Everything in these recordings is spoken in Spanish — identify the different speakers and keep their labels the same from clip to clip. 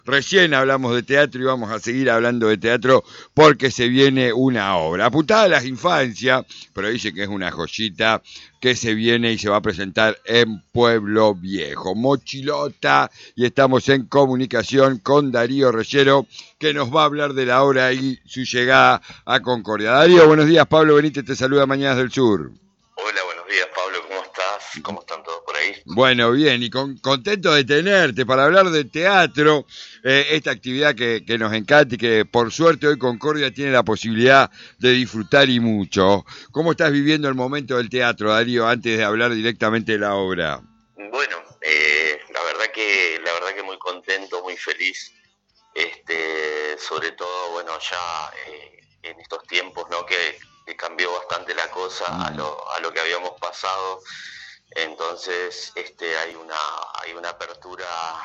Speaker 1: Recién hablamos de teatro y vamos a seguir hablando de teatro porque se viene una obra apuntada a las infancias, pero dice que es una joyita que se viene y se va a presentar en Pueblo Viejo, Mochilota, y estamos en comunicación con Darío Reyero, que nos va a hablar de la obra y su llegada a Concordia. Darío, buenos días, Pablo Benítez te saluda, Mañanas del Sur.
Speaker 2: Hola, buenos días, Pablo, ¿cómo estás? ¿Cómo están todos por ahí?
Speaker 1: Bueno, bien, y contento de tenerte para hablar de teatro, esta actividad que nos encanta y que por suerte hoy Concordia tiene la posibilidad de disfrutar y mucho. ¿Cómo estás viviendo el momento del teatro, Darío, antes de hablar directamente de la obra?
Speaker 2: Bueno, la verdad que muy contento, muy feliz, sobre todo, bueno, ya en estos tiempos, ¿no? Que cambió bastante la cosa a lo que habíamos pasado. Entonces hay una apertura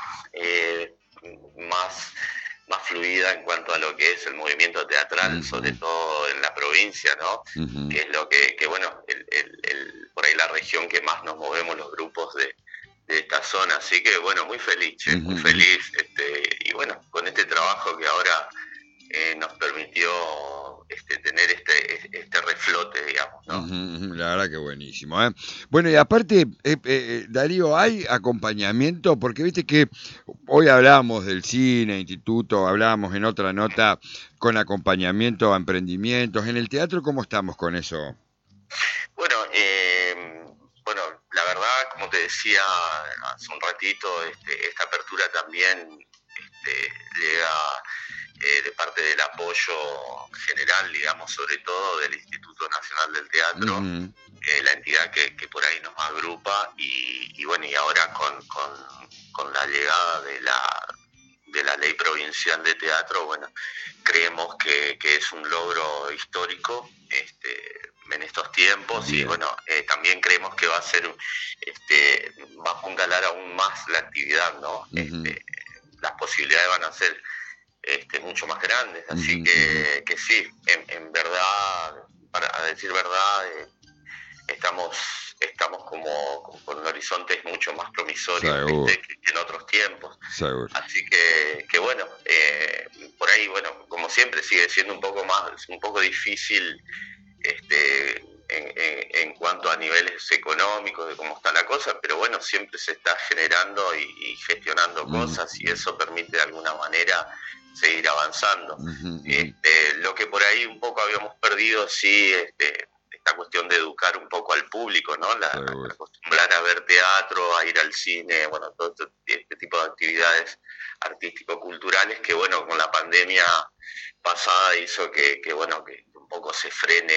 Speaker 2: más, más fluida en cuanto a lo que es el movimiento teatral, sobre todo en la provincia, ¿no? Que es lo que bueno, por ahí la región que más nos movemos los grupos de esta zona. Así que bueno, muy feliz, muy feliz, y bueno, con este trabajo que ahora nos permitió tener este reflote, digamos, ¿no?
Speaker 1: La verdad que buenísimo, ¿eh? Bueno, y aparte, Darío, ¿hay acompañamiento? Porque viste que hoy hablábamos del cine, instituto, hablábamos en otra nota con acompañamiento a emprendimientos. ¿En el teatro cómo estamos con eso?
Speaker 2: Bueno, bueno, la verdad, como te decía hace un ratito, esta apertura también llega de parte del apoyo general, digamos, sobre todo del Instituto Nacional del Teatro, la entidad que por ahí nos agrupa, y bueno, y ahora con la llegada de la ley provincial de teatro, bueno, creemos que es un logro histórico en estos tiempos. Bien. Y bueno, también creemos que va a ser va a apuntalar aún más la actividad, ¿no? Las posibilidades van a ser mucho más grandes, así que sí, en verdad, para decir verdad, estamos como con horizontes mucho más promisorios que en otros tiempos. Seguro. Así que bueno, por ahí, bueno, como siempre sigue siendo un poco difícil en cuanto a niveles económicos, de cómo está la cosa, pero bueno, siempre se está generando y gestionando cosas, y eso permite de alguna manera seguir avanzando. Lo que por ahí un poco habíamos perdido, sí, esta cuestión de educar un poco al público, ¿no? Acostumbrar a ver teatro, a ir al cine, bueno, todo este tipo de actividades artístico-culturales que, bueno, con la pandemia pasada hizo que bueno, que un poco se frene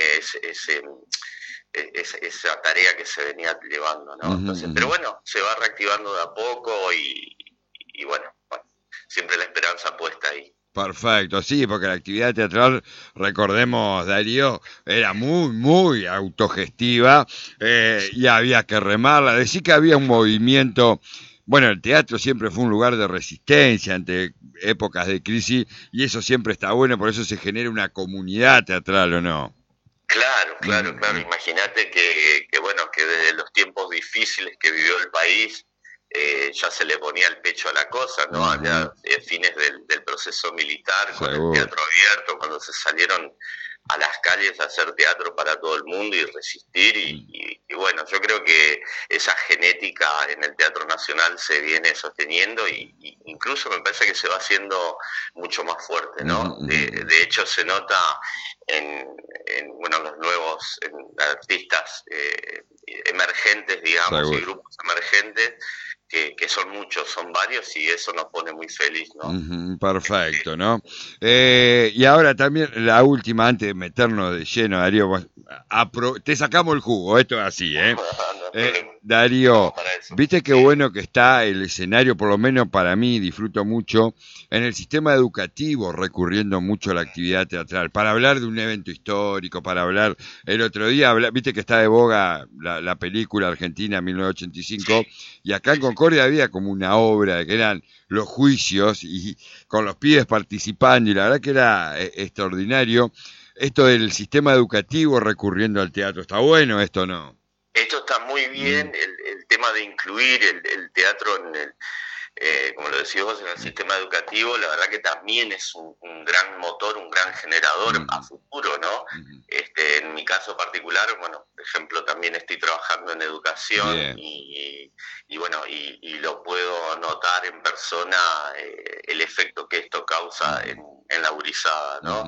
Speaker 2: esa tarea que se venía llevando, ¿no? Entonces, pero bueno, se va reactivando de a poco y bueno, siempre la esperanza puesta ahí.
Speaker 1: Perfecto, sí, porque la actividad teatral, recordemos, Darío, era muy, muy autogestiva, y había que remarla. Decir que había un movimiento. Bueno, el teatro siempre fue un lugar de resistencia ante épocas de crisis, y eso siempre está bueno, por eso se genera una comunidad teatral, ¿o no?
Speaker 2: Claro. Imagínate que bueno, que desde los tiempos difíciles que vivió el país, ya se le ponía el pecho a la cosa, ¿no? Allá fines del proceso militar, con el teatro abierto, cuando se salieron a las calles a hacer teatro para todo el mundo y resistir, y bueno, yo creo que esa genética en el Teatro Nacional se viene sosteniendo, y incluso me parece que se va haciendo mucho más fuerte, ¿no? De hecho se nota en bueno, los nuevos artistas emergentes, digamos, y grupos emergentes, que son muchos, son varios, y eso nos pone muy feliz, ¿no?
Speaker 1: Perfecto, ¿no? Y ahora también la última, antes de meternos de lleno, Darío, te sacamos el jugo, esto es así, ¿eh? Darío, viste qué bueno que está el escenario, por lo menos para mí, disfruto mucho, en el sistema educativo, recurriendo mucho a la actividad teatral, para hablar de un evento histórico, para hablar, el otro día, viste que está de boga la película Argentina 1985, y acá en Concordia había como una obra que eran los juicios, y con los pibes participando, y la verdad que era extraordinario, esto del sistema educativo recurriendo al teatro. ¿Está bueno esto o no?
Speaker 2: Esto está muy bien, el tema de incluir el teatro como lo decís vos, en el sistema educativo, la verdad que también es un gran motor, un gran generador a futuro, ¿no? En mi caso particular, bueno, por ejemplo, también estoy trabajando en educación y lo puedo notar en persona, el efecto que esto causa en la gurizada, ¿no?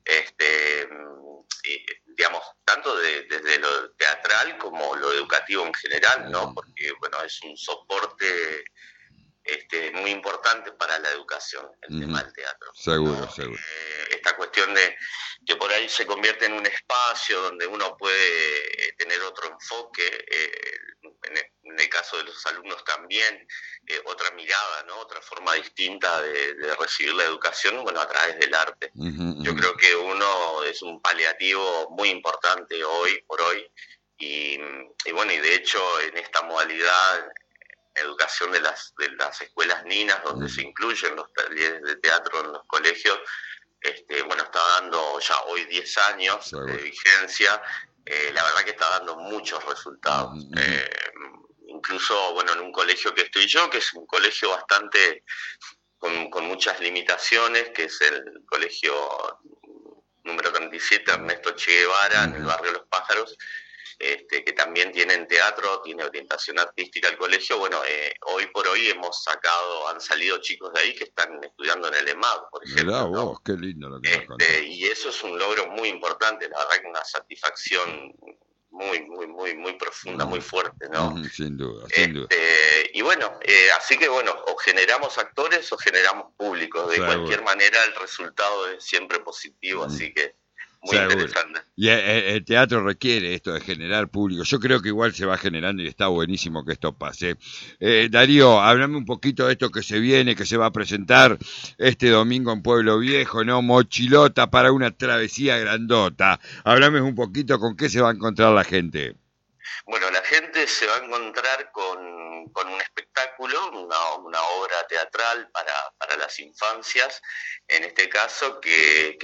Speaker 2: Digamos, tanto desde lo teatral como lo educativo en general, ¿no? Porque, bueno, es un soporte muy importante para la educación, el tema del teatro.
Speaker 1: Seguro,
Speaker 2: ¿no?
Speaker 1: seguro.
Speaker 2: Esta cuestión de que por ahí se convierte en un espacio donde uno puede tener otro enfoque, en el caso de los alumnos también, otra mirada, ¿no? Otra forma distinta de recibir la educación, bueno, a través del arte. Yo creo que uno es un paliativo muy importante hoy por hoy, y bueno, y de hecho en esta modalidad educación de las escuelas ninas, donde se incluyen los talleres de teatro en los colegios, bueno, está dando ya hoy 10 años de vigencia, la verdad que está dando muchos resultados. Incluso, bueno, en un colegio que estoy yo, que es un colegio bastante con muchas limitaciones, que es el colegio número 37, Ernesto Che Guevara, en el barrio Los Pájaros, que también tienen teatro, tiene orientación artística el colegio. Bueno, hoy por hoy han salido chicos de ahí que están estudiando en el EMAD, por ejemplo.
Speaker 1: Mirá vos, ¿no? Qué lindo lo que
Speaker 2: y eso es un logro muy importante, la verdad que una satisfacción muy profunda, muy fuerte, ¿no?
Speaker 1: Sin duda, sin duda.
Speaker 2: Y bueno, así que bueno, o generamos actores o generamos públicos. De cualquier manera el resultado es siempre positivo, así que muy interesante.
Speaker 1: Y el teatro requiere esto de generar público. Yo creo que igual se va generando y está buenísimo que esto pase. Darío, háblame un poquito de esto que se viene, que se va a presentar este domingo en Pueblo Viejo, ¿no? Mochilota para una travesía grandota. Háblame un poquito con qué se va a encontrar la gente.
Speaker 2: Bueno, la gente se va a encontrar con un espectáculo, una obra teatral para las infancias, en este caso, que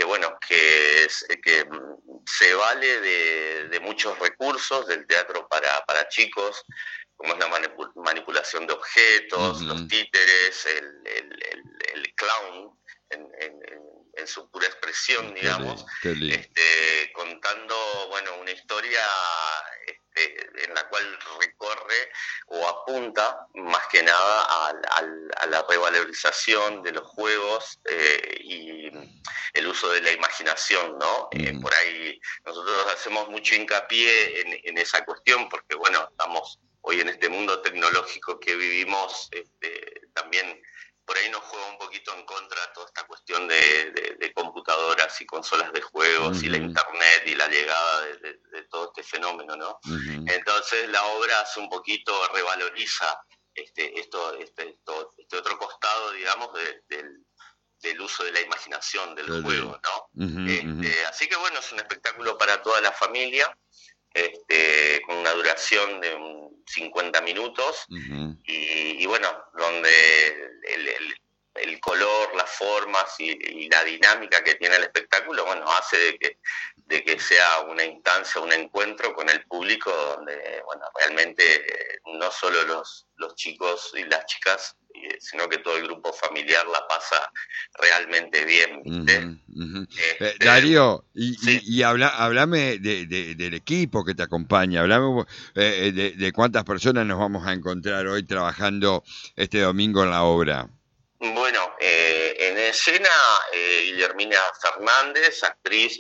Speaker 2: se vale de muchos recursos del teatro para chicos, como es la manipulación de objetos, los títeres, el clown, en su pura expresión, digamos, contando, bueno, una historia en la cual recorre o apunta más que nada a la revalorización de los juegos y el uso de la imaginación, ¿no? Por ahí nosotros hacemos mucho hincapié en esa cuestión porque, bueno, estamos hoy en este mundo tecnológico que vivimos, también por ahí nos juega un poquito en contra toda esta cuestión de computadoras y consolas de juegos y la internet y la llegada de todo este fenómeno, ¿no? Entonces la obra hace un poquito, revaloriza este otro costado, digamos, del uso de la imaginación, del juego, ¿no? Así que bueno, es un espectáculo para toda la familia, con una duración de 50 minutos, y bueno, donde el color, las formas y la dinámica que tiene el espectáculo, bueno, hace de que sea una instancia, un encuentro con el público donde, bueno, realmente no solo los chicos y las chicas, sino que todo el grupo familiar la pasa realmente bien, ¿viste?
Speaker 1: Darío,
Speaker 2: sí.
Speaker 1: y hablame del equipo que te acompaña, hablame de cuántas personas nos vamos a encontrar hoy trabajando este domingo en la obra.
Speaker 2: Bueno, en escena, Guillermina Fernández, actriz,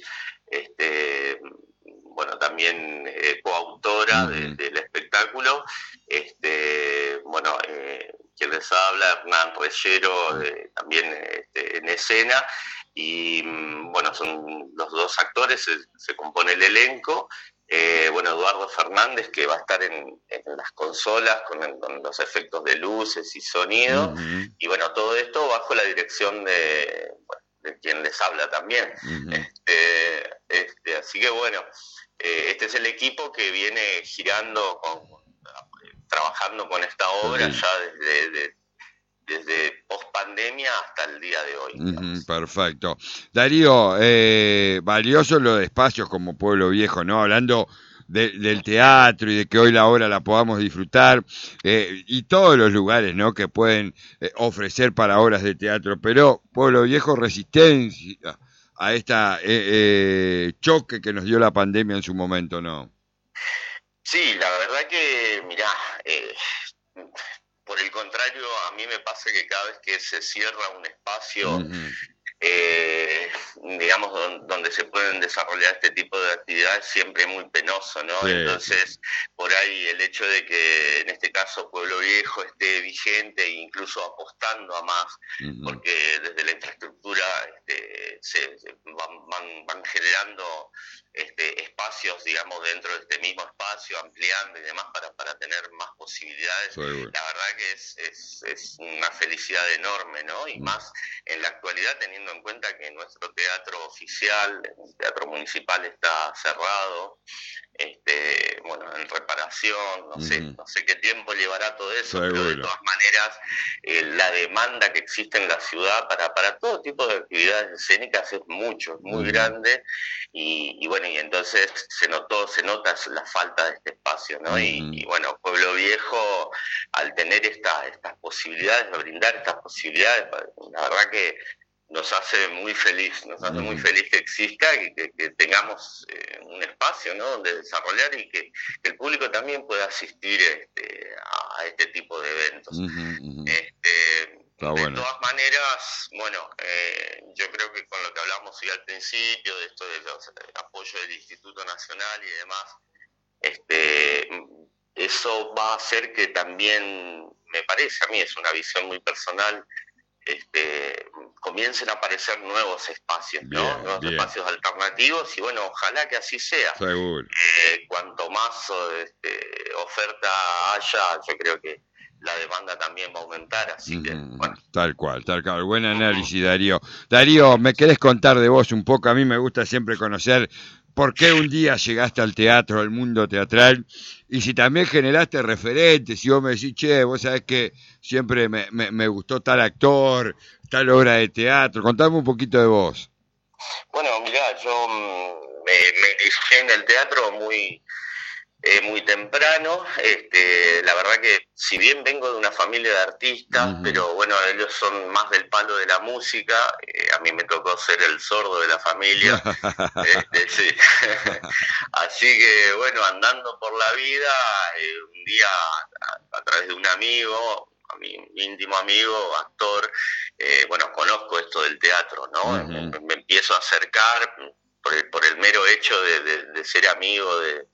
Speaker 2: bueno, también coautora del espectáculo, bueno, quien les habla, Hernán Reyero, también en escena, y bueno, son los dos actores, se compone el elenco. Bueno, Eduardo Fernández, que va a estar en las consolas con los efectos de luces y sonido, y bueno, todo esto bajo la dirección de quien les habla también. Así que bueno, este es el equipo que viene girando, trabajando con esta obra ya desde post-pandemia hasta el día de hoy.
Speaker 1: Perfecto. Darío, valioso lo de espacios como Pueblo Viejo, ¿no? Hablando del teatro y de que hoy la obra la podamos disfrutar, y todos los lugares, ¿no?, que pueden ofrecer para obras de teatro, pero Pueblo Viejo resistencia a esta choque que nos dio la pandemia en su momento, ¿no?
Speaker 2: Sí, la verdad que, mirá, por el contrario, a mí me pasa que cada vez que se cierra un espacio, digamos, donde se pueden desarrollar este tipo de actividades, siempre es muy penoso, ¿no?
Speaker 1: Sí.
Speaker 2: Entonces, por ahí el hecho de que en este caso Pueblo Viejo esté vigente e incluso apostando a más, porque desde la infraestructura van generando espacios, digamos, dentro de este mismo espacio, ampliando y demás para tener más posibilidades.
Speaker 1: Seguro.
Speaker 2: La verdad que es una felicidad enorme, ¿no? Y más en la actualidad, teniendo en cuenta que nuestro teatro oficial, el teatro municipal, está cerrado, bueno, en reparación, no sé qué tiempo llevará todo eso,
Speaker 1: Seguro.
Speaker 2: pero de todas maneras la demanda que existe en la ciudad para todo tipo de actividades escénicas es muy grande, y bueno, y entonces se nota la falta de este espacio, ¿no? Y bueno, Pueblo Viejo, al tener estas posibilidades, de brindar estas posibilidades, la verdad que nos hace muy feliz que exista, que tengamos un espacio, ¿no?, donde desarrollar, y que el público también pueda asistir a este tipo de eventos. De todas maneras, bueno, yo creo que con lo que hablamos hoy al principio, de esto de los apoyos del Instituto Nacional y demás, eso va a hacer que también, me parece a mí, es una visión muy personal, comiencen a aparecer nuevos espacios, ¿no? Nuevos espacios alternativos, y bueno, ojalá que así sea.
Speaker 1: Seguro.
Speaker 2: Cuanto más oferta haya, yo creo que la demanda también va a aumentar, así que, bueno.
Speaker 1: Tal cual. Buen análisis, Darío. Darío, ¿me querés contar de vos un poco? A mí me gusta siempre conocer por qué un día llegaste al teatro, al mundo teatral, y si también generaste referentes, si vos me decís, che, vos sabés que siempre me gustó tal actor, tal obra de teatro. Contame un poquito de vos.
Speaker 2: Bueno, mirá, yo me inicié en el teatro muy temprano. La verdad que, si bien vengo de una familia de artistas, pero bueno, ellos son más del palo de la música, a mí me tocó ser el sordo de la familia. Sí. Así que bueno, andando por la vida, un día a través de un amigo, a mi íntimo amigo, actor, bueno, conozco esto del teatro, ¿no? Me empiezo a acercar por el mero hecho de ser amigo de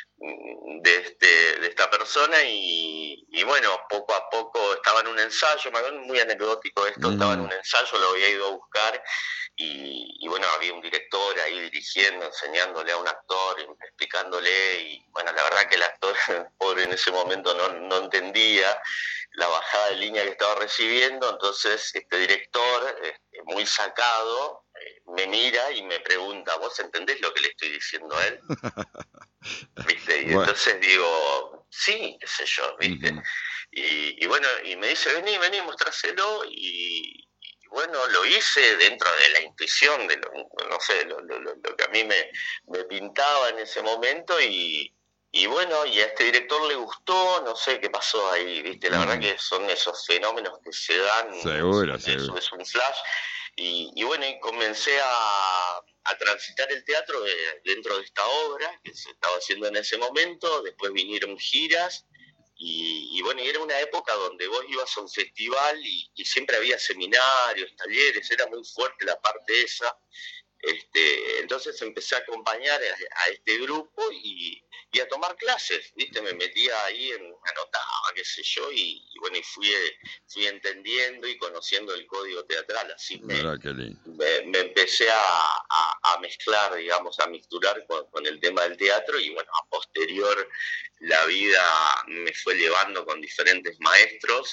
Speaker 2: esta persona, y bueno, poco a poco estaba en un ensayo, muy anecdótico esto, estaba en un ensayo, lo había ido a buscar, y bueno, había un director ahí dirigiendo, enseñándole a un actor, explicándole, y bueno, la verdad que el actor, pobre, en ese momento no entendía la bajada de línea que estaba recibiendo. Entonces este director, muy sacado, me mira y me pregunta, ¿vos entendés lo que le estoy diciendo a él? ¿Viste? Y entonces digo, sí, qué sé yo, ¿viste? Y bueno, y me dice, vení, mostráselo, y bueno, lo hice dentro de la intuición, de no sé, lo que a mí me pintaba en ese momento, y bueno, y a este director le gustó, no sé qué pasó ahí, ¿viste? La verdad que son esos fenómenos que se dan,
Speaker 1: seguro.
Speaker 2: Es un flash, y bueno, y comencé a transitar el teatro dentro de esta obra que se estaba haciendo en ese momento. Después vinieron giras, y bueno, y era una época donde vos ibas a un festival y siempre había seminarios, talleres, era muy fuerte la parte esa. Entonces empecé a acompañar a este grupo y a tomar clases, ¿viste? Me metía ahí, anotaba, qué sé yo, y bueno, y fui entendiendo y conociendo el código teatral. Así me empecé a mezclar, digamos, a mixturar con el tema del teatro, y bueno, a posterior la vida me fue llevando con diferentes maestros.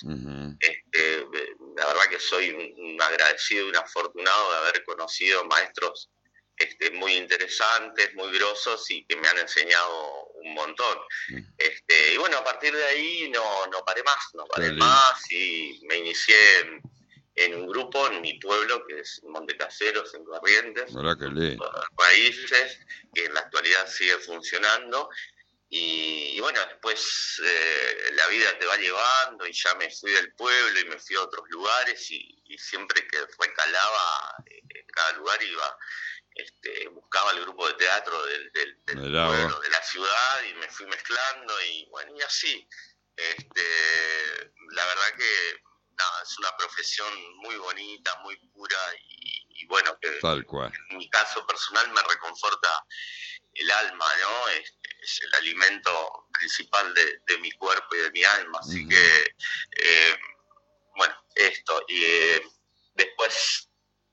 Speaker 2: La verdad que soy un agradecido, un afortunado de haber conocido maestros muy interesantes, muy grosos, y que me han enseñado un montón. Y bueno, a partir de ahí no paré más, y me inicié en un grupo en mi pueblo, que es Montecaseros, en Corrientes, Raíces, que en la actualidad sigue funcionando. y bueno, después la vida te va llevando y ya me fui del pueblo y me fui a otros lugares y siempre que recalaba en cada lugar iba, buscaba el grupo de teatro del pueblo, de la ciudad y me fui mezclando y bueno, y así. La verdad que nada, es una profesión muy bonita, muy pura y bueno, que
Speaker 1: tal cual.
Speaker 2: En mi caso personal me reconforta el alma, ¿no? Es el alimento principal de mi cuerpo y de mi alma, así que, bueno, esto. Y después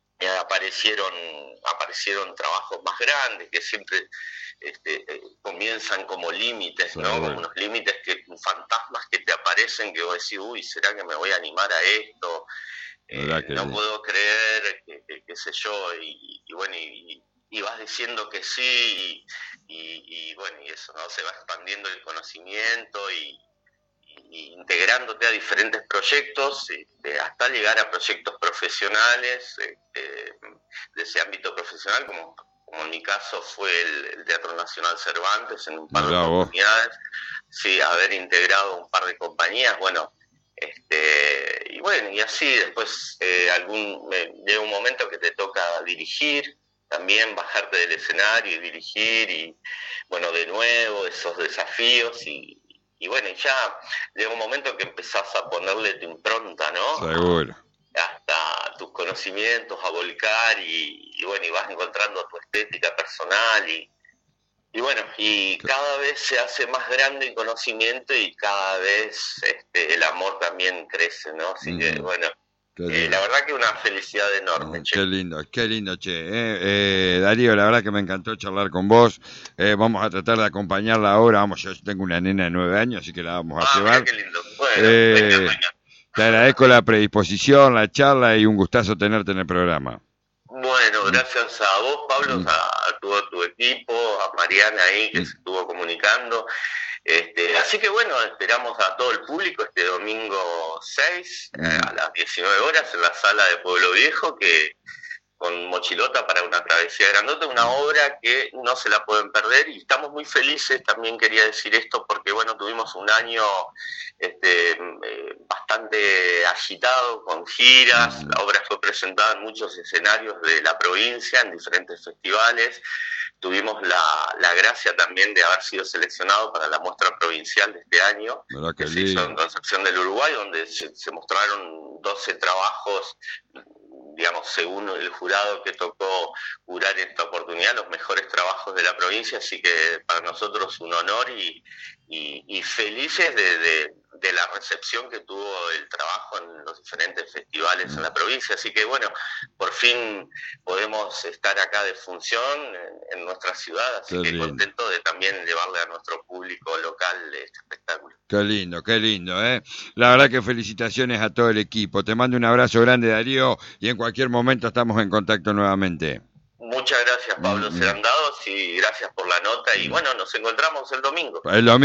Speaker 2: aparecieron trabajos más grandes que siempre comienzan como límites, ¿no? Como unos límites, fantasmas que te aparecen que vos decís, uy, ¿será que me voy a animar a esto? No puedo creer, qué sé yo, y bueno, y vas diciendo que sí, y bueno, y eso, ¿no? Se va expandiendo el conocimiento y integrándote a diferentes proyectos, hasta llegar a proyectos profesionales, de ese ámbito profesional, como en mi caso fue el Teatro Nacional Cervantes, en un par de oportunidades, sí, haber integrado un par de compañías, bueno, y bueno, y así después llega un momento que te toca dirigir, también bajarte del escenario y dirigir, y bueno, de nuevo esos desafíos, y bueno, ya llega un momento que empezás a ponerle tu impronta, ¿no?
Speaker 1: Seguro.
Speaker 2: Hasta tus conocimientos, a volcar, y bueno, y vas encontrando tu estética personal, y bueno, y cada vez se hace más grande el conocimiento y cada vez el amor también crece, ¿no? Así que bueno, la verdad que una felicidad enorme, che.
Speaker 1: Qué lindo, che. Darío, la verdad que me encantó charlar con vos. Vamos a tratar de acompañarla ahora. Vamos, yo tengo una nena de 9 años, así que la vamos a llevar.
Speaker 2: Qué lindo. Bueno,
Speaker 1: te agradezco la predisposición, la charla y un gustazo tenerte en el programa.
Speaker 2: Bueno, gracias a vos, Pablo, a todo tu equipo, a Mariana ahí que se estuvo comunicando. Así que bueno, esperamos a todo el público este domingo 6 a las 19 horas en la sala de Pueblo Viejo, que con Mochilota para una travesía grandota, una obra que no se la pueden perder, y estamos muy felices, también quería decir esto, porque bueno, tuvimos un año bastante agitado, con giras, la obra fue presentada en muchos escenarios de la provincia, en diferentes festivales, tuvimos la gracia también de haber sido seleccionado para la muestra provincial de este año, que se hizo en Concepción del Uruguay, donde se mostraron 12 trabajos, digamos, según el jurado que tocó jurar esta oportunidad, los mejores trabajos de la provincia, así que para nosotros un honor y felices de la recepción que tuvo el trabajo en los diferentes festivales en la provincia, así que bueno, por fin podemos estar acá de función en nuestra ciudad, así que contento de también llevarle a nuestro público local este espectáculo.
Speaker 1: Qué lindo, ¿eh? La verdad que felicitaciones a todo el equipo. Te mando un abrazo grande, Darío, y en cualquier momento estamos en contacto nuevamente.
Speaker 2: Muchas gracias, Pablo Serandados, y gracias por la nota, y bueno, nos encontramos el domingo.